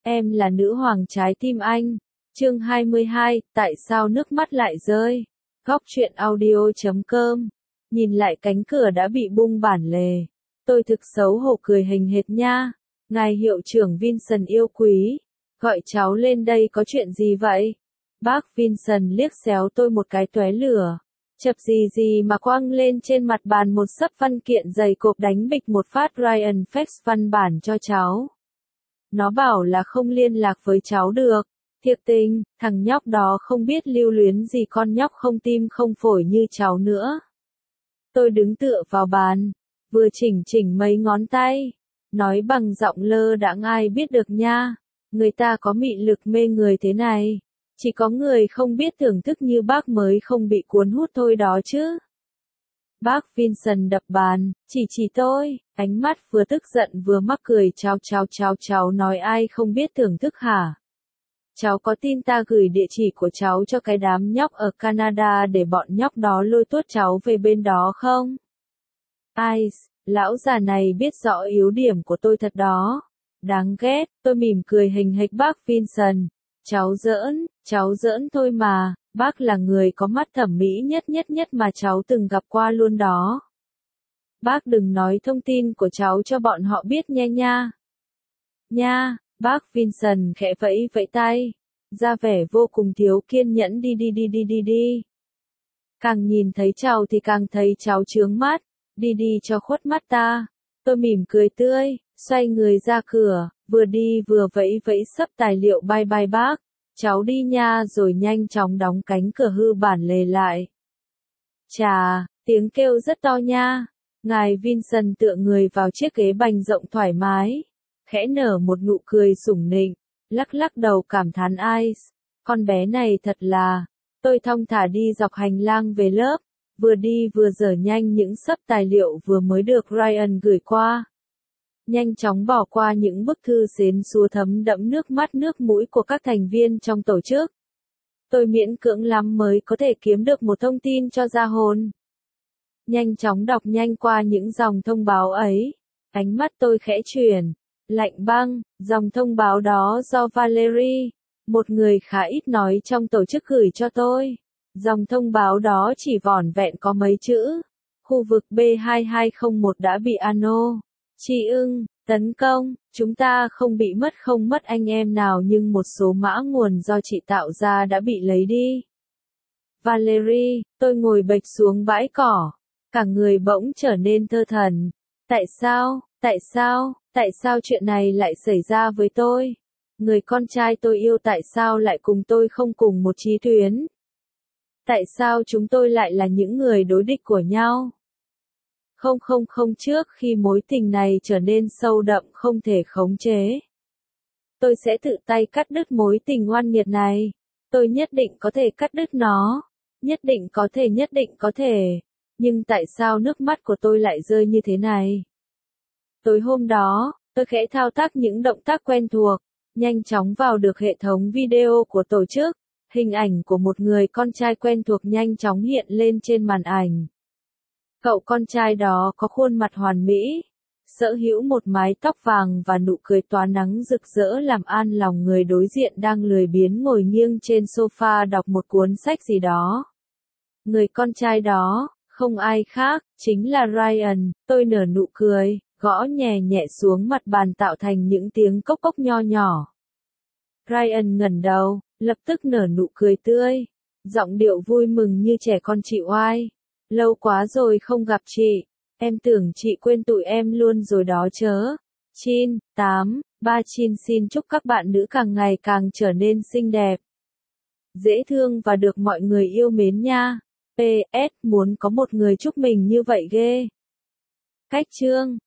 Em là nữ hoàng trái tim anh. Chương 22, tại sao nước mắt lại rơi? Góc truyện audio.com. Nhìn lại cánh cửa đã bị bung bản lề. Tôi thực xấu hổ cười hình hệt nha. Ngài hiệu trưởng Vincent yêu quý. Gọi cháu lên đây có chuyện gì vậy? Bác Vincent liếc xéo tôi một cái tóe lửa. Chập gì mà quăng lên trên mặt bàn một xấp văn kiện dày cộp đánh bịch một phát Ryan fax văn bản cho cháu. Nó bảo là không liên lạc với cháu được. Thiệt tình, thằng nhóc đó không biết lưu luyến gì con nhóc không tim không phổi như cháu nữa. Tôi đứng tựa vào bàn, vừa chỉnh mấy ngón tay, nói bằng giọng lơ đãng ai biết được nha. Người ta có mị lực mê người thế này. Chỉ có người không biết thưởng thức như bác mới không bị cuốn hút thôi đó chứ. Bác Vincent đập bàn, chỉ tôi, ánh mắt vừa tức giận vừa mắc cười cháu nói ai không biết thưởng thức hả? Cháu có tin ta gửi địa chỉ của cháu cho cái đám nhóc ở Canada để bọn nhóc đó lôi tuốt cháu về bên đó không? Ai, lão già này biết rõ yếu điểm của tôi thật đó. Đáng ghét, tôi mỉm cười hình hệt bác Vincent. Cháu giỡn thôi mà, bác là người có mắt thẩm mỹ nhất mà cháu từng gặp qua luôn đó. Bác đừng nói thông tin của cháu cho bọn họ biết nha. Nha, bác Vincent khẽ vẫy tay, ra vẻ vô cùng thiếu kiên nhẫn đi. Càng nhìn thấy cháu thì càng thấy cháu chướng mắt, đi cho khuất mắt ta. Tôi mỉm cười tươi, xoay người ra cửa, vừa đi vừa vẫy xấp tài liệu bye bác. Cháu đi nha rồi nhanh chóng đóng cánh cửa hư bản lề lại. Chà, tiếng kêu rất to nha. Ngài Vincent tựa người vào chiếc ghế bành rộng thoải mái. Khẽ nở một nụ cười sủng nịnh, lắc đầu cảm thán ai. Con bé này thật là. Tôi thong thả đi dọc hành lang về lớp, vừa đi vừa dở nhanh những xấp tài liệu vừa mới được Ryan gửi qua. Nhanh chóng bỏ qua những bức thư xến xúa thấm đẫm nước mắt nước mũi của các thành viên trong tổ chức. Tôi miễn cưỡng lắm mới có thể kiếm được một thông tin cho ra hồn. Nhanh chóng đọc nhanh qua những dòng thông báo ấy. Ánh mắt tôi khẽ chuyển. Lạnh băng, dòng thông báo đó do Valerie, một người khá ít nói trong tổ chức gửi cho tôi. Dòng thông báo đó chỉ vỏn vẹn có mấy chữ. Khu vực B2201 đã bị Ano. Chị ưng, tấn công, chúng ta không bị mất anh em nào nhưng một số mã nguồn do chị tạo ra đã bị lấy đi. Valerie, tôi ngồi bệt xuống bãi cỏ, cả người bỗng trở nên thơ thẩn. Tại sao chuyện này lại xảy ra với tôi? Người con trai tôi yêu tại sao lại cùng tôi không cùng một chí tuyến? Tại sao chúng tôi lại là những người đối địch của nhau? Không trước khi mối tình này trở nên sâu đậm không thể khống chế. Tôi sẽ tự tay cắt đứt mối tình oan nghiệt này. Tôi nhất định có thể cắt đứt nó. Nhất định có thể. Nhưng tại sao nước mắt của tôi lại rơi như thế này? Tối hôm đó, tôi khẽ thao tác những động tác quen thuộc, nhanh chóng vào được hệ thống video của tổ chức. Hình ảnh của một người con trai quen thuộc nhanh chóng hiện lên trên màn ảnh. Cậu con trai đó có khuôn mặt hoàn mỹ, sở hữu một mái tóc vàng và nụ cười tỏa nắng rực rỡ làm an lòng người đối diện đang lười biếng ngồi nghiêng trên sofa đọc một cuốn sách gì đó. Người con trai đó, không ai khác, chính là Ryan. Tôi nở nụ cười, gõ nhẹ xuống mặt bàn tạo thành những tiếng cốc nho nhỏ. Ryan ngẩng đầu, lập tức nở nụ cười tươi, giọng điệu vui mừng như trẻ con chị oai. Lâu quá rồi không gặp chị, em tưởng chị quên tụi em luôn rồi đó chớ. Chin, 3 Chin xin chúc các bạn nữ càng ngày càng trở nên xinh đẹp, dễ thương và được mọi người yêu mến nha. PS, muốn có một người chúc mình như vậy ghê. Cách chương